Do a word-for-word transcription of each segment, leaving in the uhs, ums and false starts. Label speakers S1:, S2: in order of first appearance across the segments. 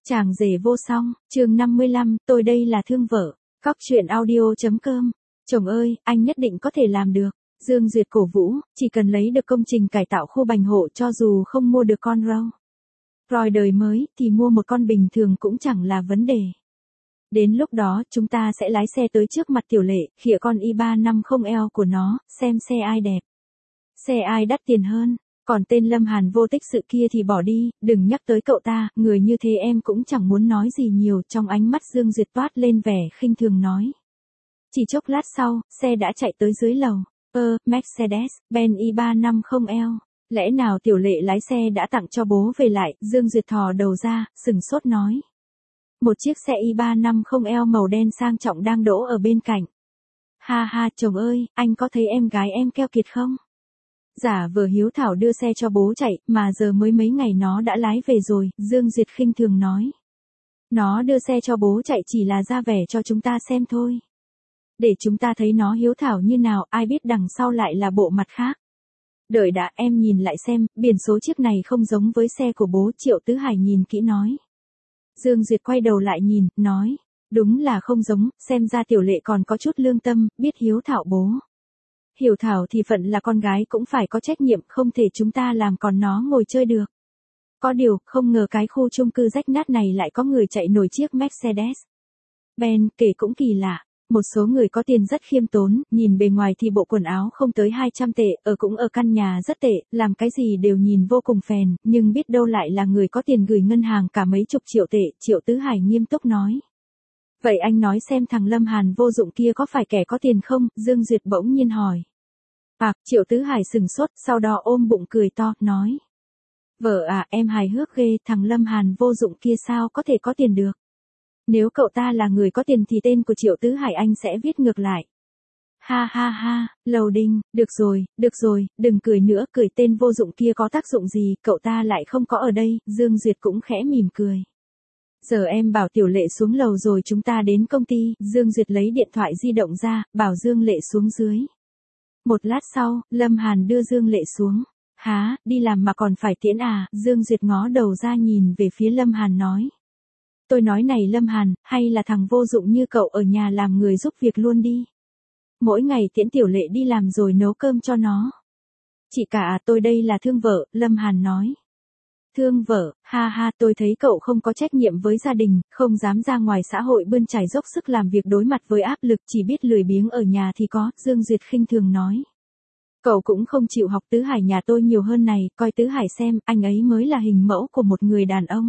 S1: Chàng rể vô song, chương năm mươi lăm, tôi đây là thương vợ. Cóc truyện audio.com. Chồng ơi, anh nhất định có thể làm được. Dương Duyệt cổ vũ, chỉ cần lấy được công trình cải tạo khu Bành Hộ cho dù không mua được con Rolls Royce đời mới thì mua một con bình thường cũng chẳng là vấn đề. Đến lúc đó chúng ta sẽ lái xe tới trước mặt Tiểu Lệ, khịa con i ba năm mươi L của nó, xem xe ai đẹp. Xe ai đắt tiền hơn. Còn tên Lâm Hàn vô tích sự kia thì bỏ đi, đừng nhắc tới cậu ta, người như thế em cũng chẳng muốn nói gì nhiều. Trong ánh mắt Dương Duyệt toát lên vẻ khinh thường nói. Chỉ chốc lát sau, xe đã chạy tới dưới lầu. Ơ, Mercedes-Benz i ba năm mươi L. Lẽ nào Tiểu Lệ lái xe đã tặng cho bố về lại? Dương Duyệt thò đầu ra, sừng sốt nói. Một chiếc xe i ba năm mươi L màu đen sang trọng đang đỗ ở bên cạnh. Ha ha, chồng ơi, anh có thấy em gái em keo kiệt không? Giả vờ hiếu thảo đưa xe cho bố chạy, mà giờ mới mấy ngày nó đã lái về rồi, Dương Duyệt khinh thường nói. Nó đưa xe cho bố chạy chỉ là ra vẻ cho chúng ta xem thôi. Để chúng ta thấy nó hiếu thảo như nào, ai biết đằng sau lại là bộ mặt khác. Đợi đã, em nhìn lại xem, biển số chiếc này không giống với xe của bố. Triệu Tứ Hải nhìn kỹ nói. Dương Duyệt quay đầu lại nhìn, nói. Đúng là không giống, xem ra Tiểu Lệ còn có chút lương tâm, biết hiếu thảo bố. Hiểu thảo thì phận là con gái cũng phải có trách nhiệm, không thể chúng ta làm còn nó ngồi chơi được. Có điều, không ngờ cái khu chung cư rách nát này lại có người chạy nổi chiếc Mercedes-Benz, kể cũng kỳ lạ. Một số người có tiền rất khiêm tốn, nhìn bề ngoài thì bộ quần áo không tới hai trăm tệ, ở cũng ở căn nhà rất tệ, làm cái gì đều nhìn vô cùng phèn, nhưng biết đâu lại là người có tiền gửi ngân hàng cả mấy chục triệu tệ. Triệu Tứ Hải nghiêm túc nói. Vậy anh nói xem thằng Lâm Hàn vô dụng kia có phải kẻ có tiền không? Dương Duyệt bỗng nhiên hỏi. À, Triệu Tứ Hải sừng sốt, sau đó ôm bụng cười to, nói. Vợ à, em hài hước ghê, thằng Lâm Hàn vô dụng kia sao có thể có tiền được? Nếu cậu ta là người có tiền thì tên của Triệu Tứ Hải anh sẽ viết ngược lại. Ha ha ha, Lầu Đinh, được rồi, được rồi, đừng cười nữa, cười tên vô dụng kia có tác dụng gì, cậu ta lại không có ở đây. Dương Duyệt cũng khẽ mỉm cười. Giờ em bảo Tiểu Lệ xuống lầu rồi chúng ta đến công ty. Dương Duyệt lấy điện thoại di động ra, bảo Dương Lệ xuống dưới. Một lát sau, Lâm Hàn đưa Dương Lệ xuống. Há, đi làm mà còn phải tiễn à? Dương Duyệt ngó đầu ra nhìn về phía Lâm Hàn nói. Tôi nói này Lâm Hàn, hay là thằng vô dụng như cậu ở nhà làm người giúp việc luôn đi. Mỗi ngày tiễn Tiểu Lệ đi làm rồi nấu cơm cho nó. Chị cả à, tôi đây là thương vợ, Lâm Hàn nói. Thương vợ, ha ha, tôi thấy cậu không có trách nhiệm với gia đình, không dám ra ngoài xã hội bươn trải dốc sức làm việc đối mặt với áp lực, chỉ biết lười biếng ở nhà thì có. Dương Duyệt khinh thường nói. Cậu cũng không chịu học Tứ Hải nhà tôi nhiều hơn này, coi Tứ Hải xem, anh ấy mới là hình mẫu của một người đàn ông.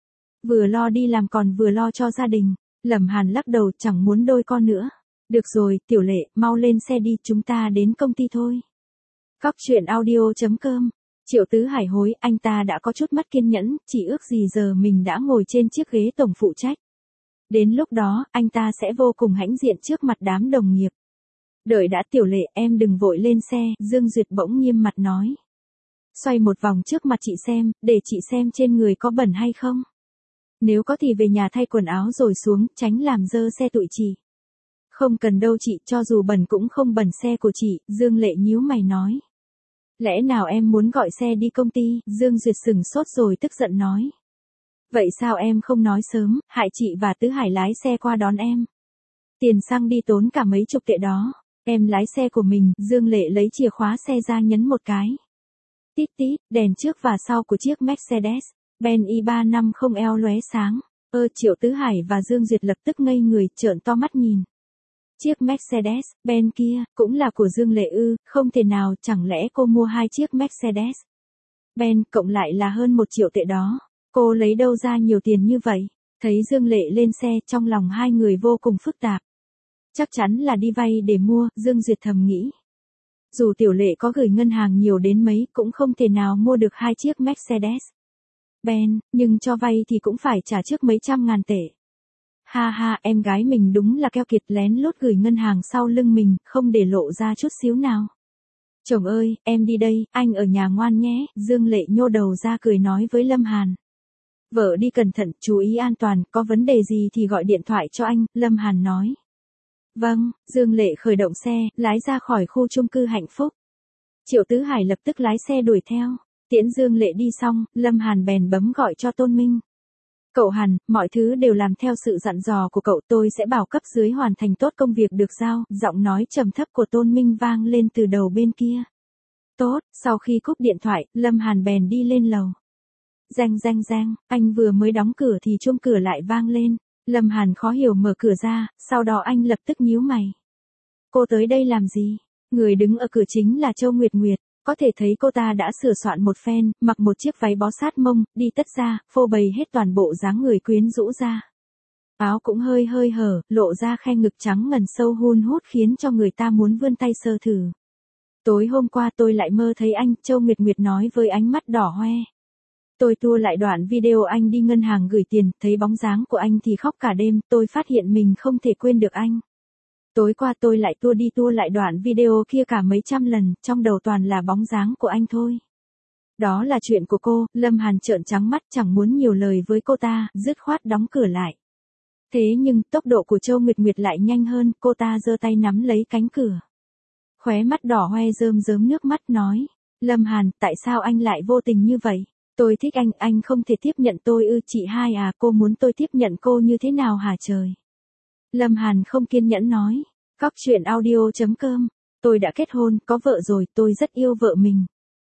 S1: Vừa lo đi làm còn vừa lo cho gia đình. Lâm Hàn lắc đầu, chẳng muốn đôi con nữa. Được rồi, Tiểu Lệ, mau lên xe đi, chúng ta đến công ty thôi. Cóc truyện audio.com. Triệu Tứ Hải hối, anh ta đã có chút mất kiên nhẫn, chỉ ước gì giờ mình đã ngồi trên chiếc ghế tổng phụ trách. Đến lúc đó, anh ta sẽ vô cùng hãnh diện trước mặt đám đồng nghiệp. Đợi đã, Tiểu Lệ, em đừng vội lên xe, Dương Duyệt bỗng nghiêm mặt nói. Xoay một vòng trước mặt chị xem, để chị xem trên người có bẩn hay không. Nếu có thì về nhà thay quần áo rồi xuống, tránh làm dơ xe tụi chị. Không cần đâu chị, cho dù bẩn cũng không bẩn xe của chị. Dương Lệ nhíu mày nói. Lẽ nào em muốn gọi xe đi công ty? Dương Duyệt sừng sốt rồi tức giận nói. Vậy sao em không nói sớm, hại chị và Tứ Hải lái xe qua đón em. Tiền xăng đi tốn cả mấy chục tệ đó. Em lái xe của mình. Dương Lệ lấy chìa khóa xe ra nhấn một cái. Tít tít, đèn trước và sau của chiếc Mercedes-Benz i ba năm mươi L lóe sáng. Ơ, Triệu Tứ Hải và Dương Duyệt lập tức ngây người, trợn to mắt nhìn. Chiếc Mercedes-Benz kia, cũng là của Dương Lệ ư? Không thể nào, chẳng lẽ cô mua hai chiếc Mercedes-Benz, cộng lại là hơn một triệu tệ đó. Cô lấy đâu ra nhiều tiền như vậy? Thấy Dương Lệ lên xe, trong lòng hai người vô cùng phức tạp. Chắc chắn là đi vay để mua, Dương Duyệt thầm nghĩ. Dù Tiểu Lệ có gửi ngân hàng nhiều đến mấy, cũng không thể nào mua được hai chiếc Mercedes-Benz, nhưng cho vay thì cũng phải trả trước mấy trăm ngàn tệ. Ha ha, em gái mình đúng là keo kiệt, lén lút gửi ngân hàng sau lưng mình, không để lộ ra chút xíu nào. Chồng ơi, em đi đây, anh ở nhà ngoan nhé. Dương Lệ nhô đầu ra cười nói với Lâm Hàn. Vợ đi cẩn thận, chú ý an toàn, có vấn đề gì thì gọi điện thoại cho anh, Lâm Hàn nói. Vâng, Dương Lệ khởi động xe, lái ra khỏi khu chung cư Hạnh Phúc. Triệu Tứ Hải lập tức lái xe đuổi theo. Tiễn Dương Lệ đi xong, Lâm Hàn bèn bấm gọi cho Tôn Minh. Cậu Hàn, mọi thứ đều làm theo sự dặn dò của cậu, tôi sẽ bảo cấp dưới hoàn thành tốt công việc được giao, giọng nói trầm thấp của Tôn Minh vang lên từ đầu bên kia. Tốt, sau khi cúp điện thoại, Lâm Hàn bèn đi lên lầu. Reng reng reng, anh vừa mới đóng cửa thì chuông cửa lại vang lên. Lâm Hàn khó hiểu mở cửa ra, sau đó anh lập tức nhíu mày. Cô tới đây làm gì? Người đứng ở cửa chính là Châu Nguyệt Nguyệt. Có thể thấy cô ta đã sửa soạn một phen, mặc một chiếc váy bó sát mông, đi tất ra, phô bày hết toàn bộ dáng người quyến rũ ra. Áo cũng hơi hơi hở, lộ ra khe ngực trắng ngần sâu hun hút khiến cho người ta muốn vươn tay sờ thử. Tối hôm qua tôi lại mơ thấy anh, Châu Nguyệt Nguyệt nói với ánh mắt đỏ hoe. Tôi tua lại đoạn video anh đi ngân hàng gửi tiền, thấy bóng dáng của anh thì khóc cả đêm, tôi phát hiện mình không thể quên được anh. Tối qua tôi lại tua đi tua lại đoạn video kia cả mấy trăm lần, trong đầu toàn là bóng dáng của anh thôi. Đó là chuyện của cô, Lâm Hàn trợn trắng mắt chẳng muốn nhiều lời với cô ta, dứt khoát đóng cửa lại. Thế nhưng, tốc độ của Châu Nguyệt Nguyệt lại nhanh hơn, cô ta giơ tay nắm lấy cánh cửa. Khóe mắt đỏ hoe rơm rớm nước mắt nói. Lâm Hàn, tại sao anh lại vô tình như vậy? Tôi thích anh, anh không thể tiếp nhận tôi ư? Chị hai à, cô muốn tôi tiếp nhận cô như thế nào hả trời? Lâm Hàn không kiên nhẫn nói. Cóc truyện audio chấm com. Tôi đã kết hôn, có vợ rồi, tôi rất yêu vợ mình.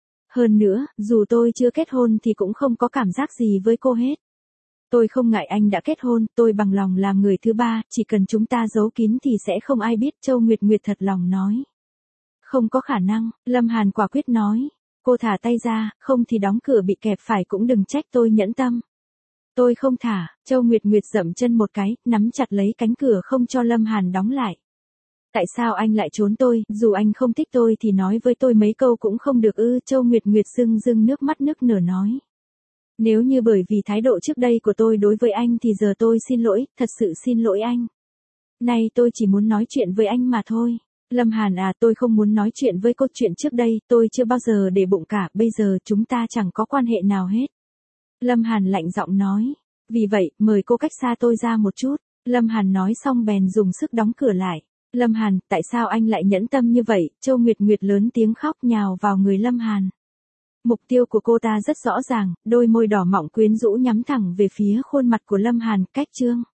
S1: Hơn nữa, dù tôi chưa kết hôn thì cũng không có cảm giác gì với cô hết. Tôi không ngại anh đã kết hôn, tôi bằng lòng làm người thứ ba, chỉ cần chúng ta giấu kín thì sẽ không ai biết, Châu Nguyệt Nguyệt thật lòng nói. Không có khả năng, Lâm Hàn quả quyết nói. Cô thả tay ra, không thì đóng cửa bị kẹp phải cũng đừng trách tôi nhẫn tâm. Tôi không thả, Châu Nguyệt Nguyệt dậm chân một cái, nắm chặt lấy cánh cửa không cho Lâm Hàn đóng lại. Tại sao anh lại trốn tôi, dù anh không thích tôi thì nói với tôi mấy câu cũng không được ư? Châu Nguyệt Nguyệt rưng rưng nước mắt nức nở nói. Nếu như bởi vì thái độ trước đây của tôi đối với anh thì giờ tôi xin lỗi, thật sự xin lỗi anh. Nay tôi chỉ muốn nói chuyện với anh mà thôi. Lâm Hàn à, tôi không muốn nói chuyện với cô, chuyện trước đây, tôi chưa bao giờ để bụng cả, bây giờ chúng ta chẳng có quan hệ nào hết. Lâm Hàn lạnh giọng nói. Vì vậy, mời cô cách xa tôi ra một chút. Lâm Hàn nói xong bèn dùng sức đóng cửa lại. Lâm Hàn, tại sao anh lại nhẫn tâm như vậy? Châu Nguyệt Nguyệt lớn tiếng khóc nhào vào người Lâm Hàn. Mục tiêu của cô ta rất rõ ràng, đôi môi đỏ mọng quyến rũ nhắm thẳng về phía khuôn mặt của Lâm Hàn, cách chương.